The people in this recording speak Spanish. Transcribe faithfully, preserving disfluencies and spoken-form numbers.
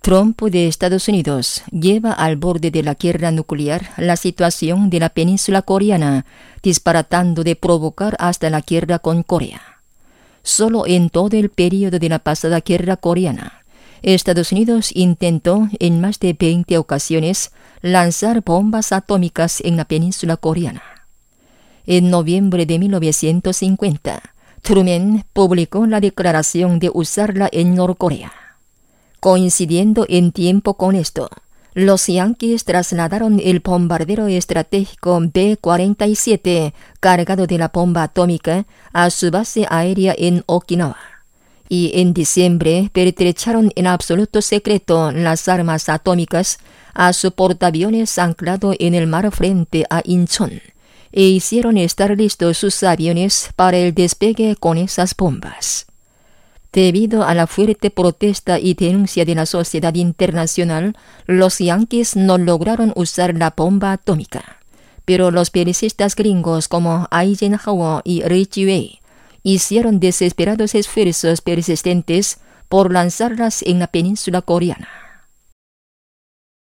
Trump de Estados Unidos lleva al borde de la guerra nuclear la situación de la península coreana, disparatando de provocar hasta la guerra con Corea. Solo en todo el periodo de la pasada guerra coreana, Estados Unidos intentó en más de veinte ocasiones lanzar bombas atómicas en la península coreana. En noviembre de mil novecientos cincuenta, Truman publicó la declaración de usarla en Norcorea. Coincidiendo en tiempo con esto, los yanquis trasladaron el bombardero estratégico B cuarenta y siete cargado de la bomba atómica a su base aérea en Okinawa. Y en diciembre pertrecharon en absoluto secreto las armas atómicas a su portaaviones anclado en el mar frente a Incheon e hicieron estar listos sus aviones para el despegue con esas bombas. Debido a la fuerte protesta y denuncia de la sociedad internacional, los yanquis no lograron usar la bomba atómica, pero los belicistas gringos como Eisenhower y Ridgway hicieron desesperados esfuerzos persistentes por lanzarlas en la península coreana.